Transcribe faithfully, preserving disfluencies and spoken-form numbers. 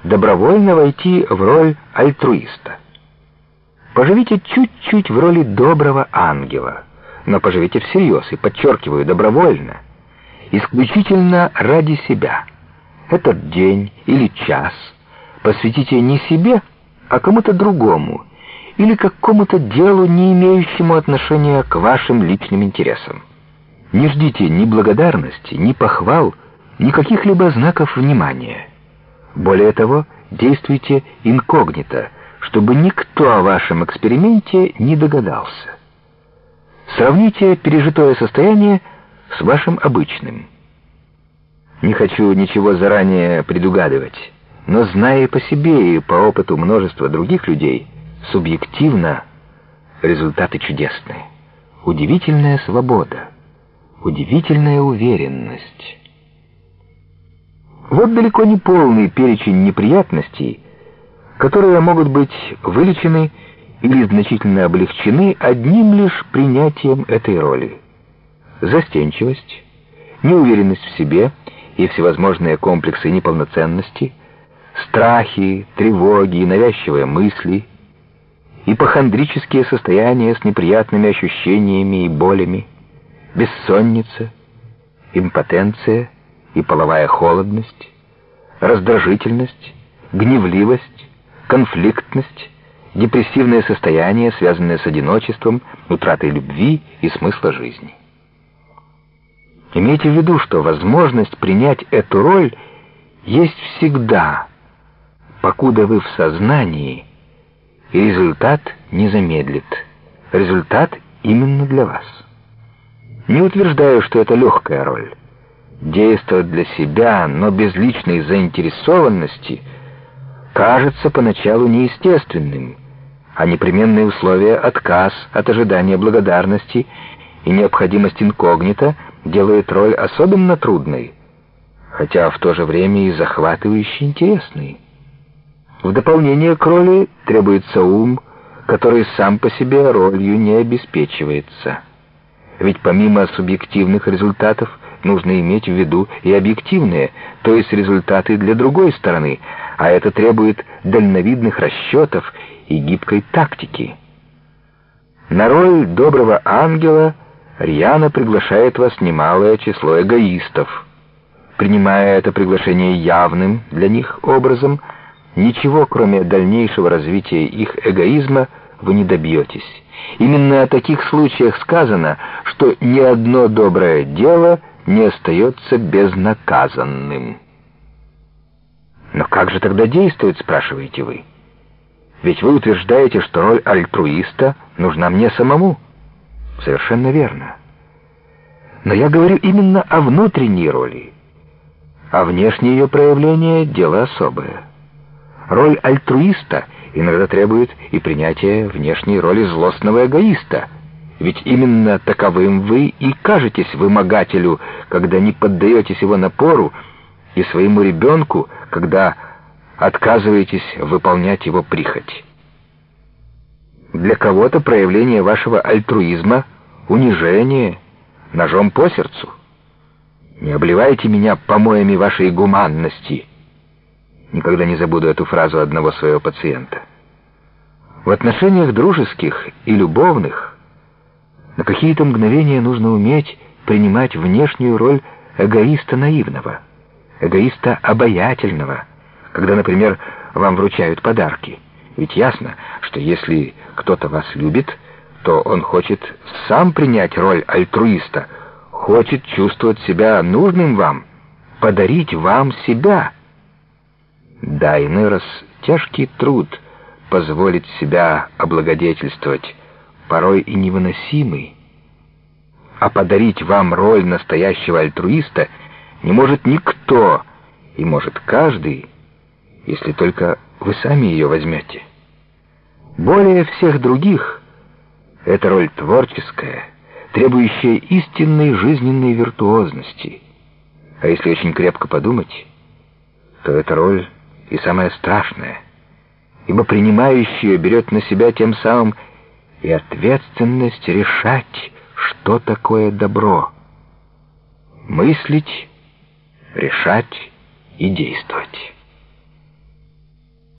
добровольно войти в роль альтруиста. Поживите чуть-чуть в роли доброго ангела, но поживите всерьез, и, подчеркиваю, добровольно, исключительно ради себя. Этот день или час посвятите не себе, а кому-то другому, или какому-то делу, не имеющему отношения к вашим личным интересам. Не ждите ни благодарности, ни похвал, ни каких-либо знаков внимания. Более того, действуйте инкогнито, чтобы никто о вашем эксперименте не догадался. Сравните пережитое состояние с вашим обычным. Не хочу ничего заранее предугадывать, но, зная по себе и по опыту множества других людей, субъективно результаты чудесные. Удивительная свобода, удивительная уверенность. Вот далеко не полный перечень неприятностей, которые могут быть вылечены или значительно облегчены одним лишь принятием этой роли. Застенчивость, неуверенность в себе и всевозможные комплексы неполноценности, страхи, тревоги и навязчивые мысли, ипохондрические состояния с неприятными ощущениями и болями, бессонница, импотенция и половая холодность, раздражительность, гневливость, конфликтность, депрессивное состояние, связанное с одиночеством, утратой любви и смысла жизни. Имейте в виду, что возможность принять эту роль есть всегда, покуда вы в сознании, и результат не замедлит. Результат именно для вас. Не утверждаю, что это легкая роль. Действовать для себя, но без личной заинтересованности, кажется поначалу неестественным, а непременные условия — отказ от ожидания благодарности и необходимость инкогнито — делает роль особенно трудной, хотя в то же время и захватывающе интересной. В дополнение к роли требуется ум, который сам по себе ролью не обеспечивается. Ведь помимо субъективных результатов нужно иметь в виду и объективные, то есть результаты для другой стороны, а это требует дальновидных расчетов и гибкой тактики. На роль доброго ангела рьяно приглашает вас немалое число эгоистов. Принимая это приглашение явным для них образом, ничего, кроме дальнейшего развития их эгоизма, вы не добьетесь. Именно о таких случаях сказано, что ни одно доброе дело не остается безнаказанным. Но как же тогда действовать, спрашиваете вы? Ведь вы утверждаете, что роль альтруиста нужна мне самому. Совершенно верно. Но я говорю именно о внутренней роли. А внешнее ее проявление — дело особое. Роль альтруиста иногда требует и принятия внешней роли злостного эгоиста, ведь именно таковым вы и кажетесь вымогателю, когда не поддаетесь его напору, и своему ребенку, когда отказываетесь выполнять его прихоть. Для кого-то проявление вашего альтруизма — унижение, ножом по сердцу. Не обливайте меня помоями вашей гуманности. Никогда не забуду эту фразу одного своего пациента. В отношениях дружеских и любовных на какие-то мгновения нужно уметь принимать внешнюю роль эгоиста наивного, эгоиста обаятельного, когда, например, вам вручают подарки. Ведь ясно, что если кто-то вас любит, то он хочет сам принять роль альтруиста, хочет чувствовать себя нужным вам, подарить вам себя. Да, иной раз тяжкий труд позволить себя облагодетельствовать, порой и невыносимый. А подарить вам роль настоящего альтруиста не может никто, и может каждый, если только вы сами ее возьмете. Более всех других эта роль творческая, требующая истинной жизненной виртуозности. А если очень крепко подумать, то эта роль и самая страшная, ибо принимающий ее берет на себя тем самым и ответственность решать, что такое добро. Мыслить, решать и действовать.